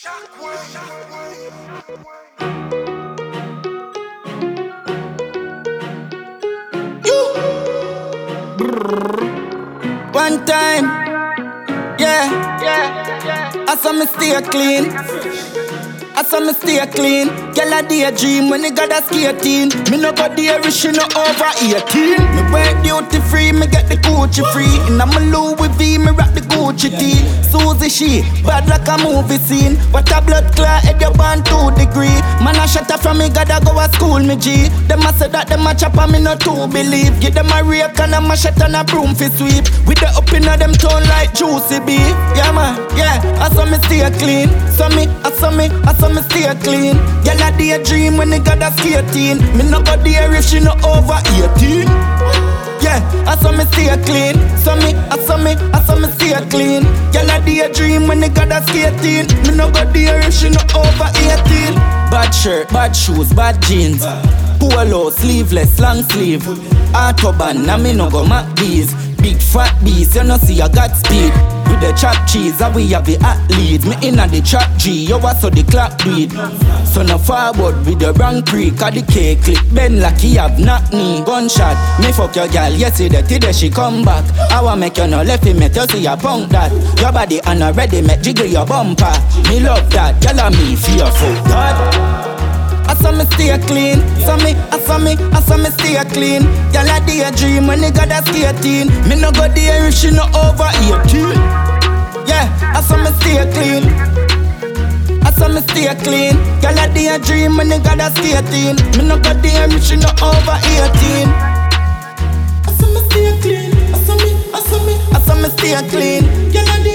One time, I saw me stay clean. I saw me stay clean. Girl a daydream when you got a skating. Me no go there if she no over 18. Me work duty free, me get the Gucci free. And I'm a Louis V, me rock the Gucci tee. Susie she, bad like a movie scene. What a blood clot at your band 2 degree. Man a shut up from me, gotta go to school me G. Them a say that them a chop and me no too believe. Give them a rake and a machete and a broom fi sweep. With the up in them tone like juicy beef. Yeah man, yeah, I saw me stay clean. I saw me stay clean. Girl a daydream when they got a skating. Me no go there if she no over 18. Yeah, I saw me stay clean. I saw me stay clean. Girl a daydream when they got a skating. Me no go there if she no over 18. Bad shirt, bad shoes, bad jeans. Polo, sleeveless, long sleeve. Autobahn, na me no go mac these. Big fat beast, you no see I got speed. With the chop cheese, and we have the athletes. Me inna the trap G, you was so the clock breed. So no forward with the wrong pre. Cause the cake clip bend like he have knock knee. Gunshot, me fuck your girl yesterday, today she come back. I want make you no left me, make you see a punk that. Your body and already make jiggle your bumper. Me love that, girl and me fearful. God. I saw me stay clean. I saw me stay clean. Girl a daydream when they got a skating. Me no go there if she no over 18. Yeah, I saw me stay clean. I saw me stay clean. Girl a daydream when they got a skating. Me no go there if she no over 18. I saw me stay clean. I saw me stay clean. Girl a